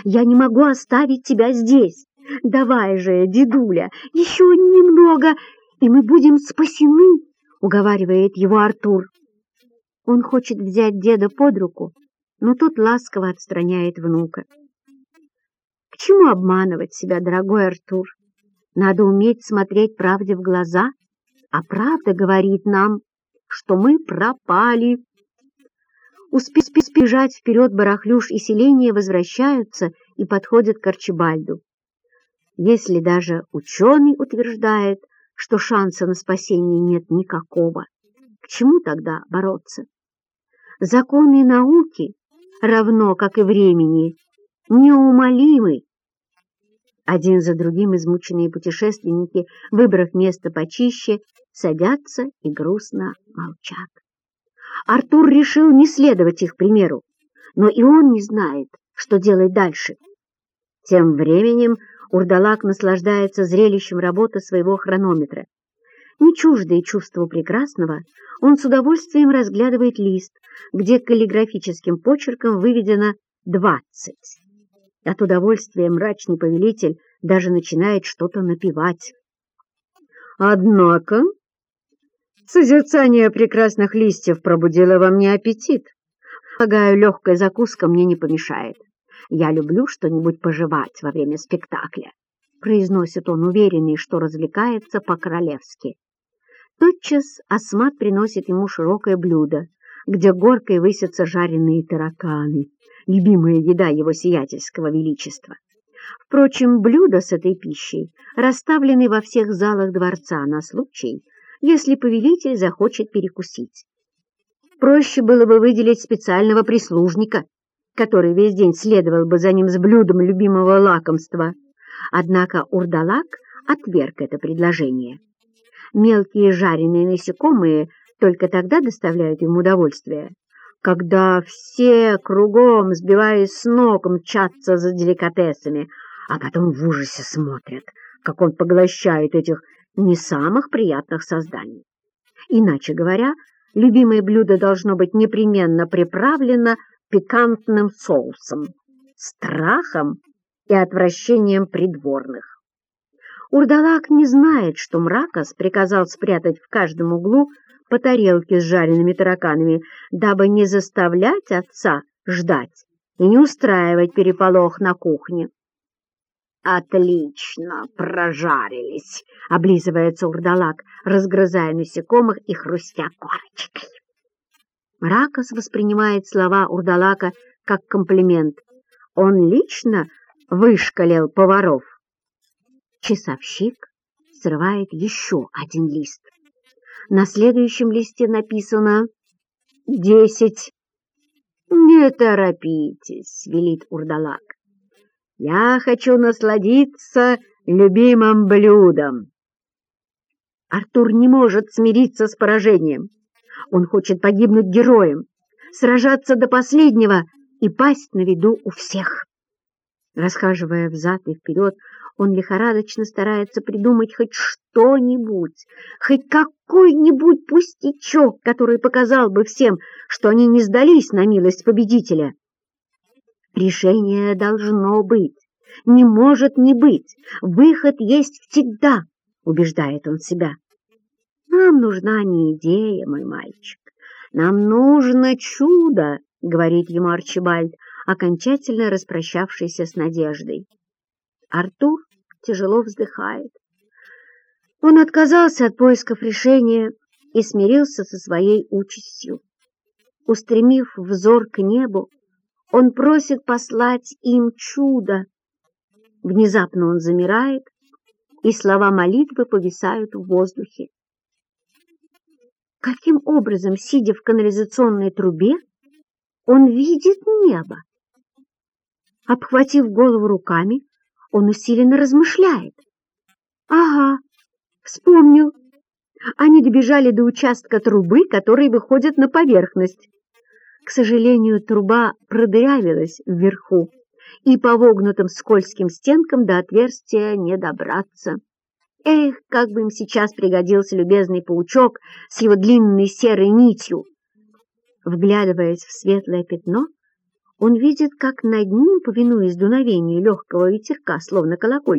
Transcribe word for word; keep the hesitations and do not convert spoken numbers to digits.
Я не могу оставить тебя здесь. Давай же, дедуля, еще немного, и мы будем спасены, — уговаривает его Артур. Он хочет взять деда под руку, но тот ласково отстраняет внука. К чему обманывать себя, дорогой Артур? Надо уметь смотреть правде в глаза, а правда говорит нам, что мы пропали. Успев бежать вперед, Барахлюш и селение возвращаются и подходят к Арчибальду. Если даже ученый утверждает, что шанса на спасение нет никакого, к чему тогда бороться? Законы науки, равно как и времени, неумолимы. Один за другим измученные путешественники, выбрав место почище, садятся и грустно молчат. Артур решил не следовать их примеру, но и он не знает, что делать дальше. Тем временем Урдалак наслаждается зрелищем работы своего хронометра. Не чуждый чувству прекрасного, он с удовольствием разглядывает лист, где каллиграфическим почерком выведено двадцать. От удовольствия мрачный повелитель даже начинает что-то напевать. Однако созерцание прекрасных листьев пробудило во мне аппетит. Полагаю, легкая закуска мне не помешает. Я люблю что-нибудь пожевать во время спектакля, — произносит он, уверенный, что развлекается по-королевски. Тотчас Асмат приносит ему широкое блюдо, где горкой высятся жареные тараканы, любимая еда его сиятельского величества. Впрочем, блюда с этой пищей расставлены во всех залах дворца на случай, если повелитель захочет перекусить. Проще было бы выделить специального прислужника, который весь день следовал бы за ним с блюдом любимого лакомства. Однако Урдалак отверг это предложение. Мелкие жареные насекомые только тогда доставляют ему удовольствие, когда все кругом, сбиваясь с ног, мчатся за деликатесами, а потом в ужасе смотрят, как он поглощает этих не самых приятных созданий. Иначе говоря, любимое блюдо должно быть непременно приправлено пикантным соусом, страхом и отвращением придворных. Урдалак не знает, что Мракос приказал спрятать в каждом углу по тарелке с жареными тараканами, дабы не заставлять отца ждать и не устраивать переполох на кухне. «Отлично прожарились!» — облизывается Урдалак, разгрызая насекомых и хрустя корочкой. Мракос воспринимает слова Урдалака как комплимент. Он лично вышкалил поваров. Часовщик срывает еще один лист. На следующем листе написано «Десять». «Не торопитесь», — велит Урдалак. «Я хочу насладиться любимым блюдом». Артур не может смириться с поражением. Он хочет погибнуть героем, сражаться до последнего и пасть на виду у всех. Расхаживая взад и вперед, он лихорадочно старается придумать хоть что-нибудь, хоть какой-нибудь пустячок, который показал бы всем, что они не сдались на милость победителя. Решение должно быть, не может не быть, выход есть всегда, убеждает он себя. Нам нужна не идея, мой мальчик, нам нужно чудо, говорит ему Арчибальд, окончательно распрощавшийся с надеждой. Артур тяжело вздыхает. Он отказался от поисков решения и смирился со своей участью. Устремив взор к небу, он просит послать им чудо. Внезапно он замирает, и слова молитвы повисают в воздухе. Каким образом, сидя в канализационной трубе, он видит небо? Обхватив голову руками, он усиленно размышляет. Ага, вспомнил. Они добежали до участка трубы, который выходит на поверхность. К сожалению, труба продырявилась вверху, и по вогнутым скользким стенкам до отверстия не добраться. Эх, как бы им сейчас пригодился любезный паучок с его длинной серой нитью! Вглядываясь в светлое пятно, Он видит, как над ним, повинуясь дуновению легкого ветерка, словно колокольчик,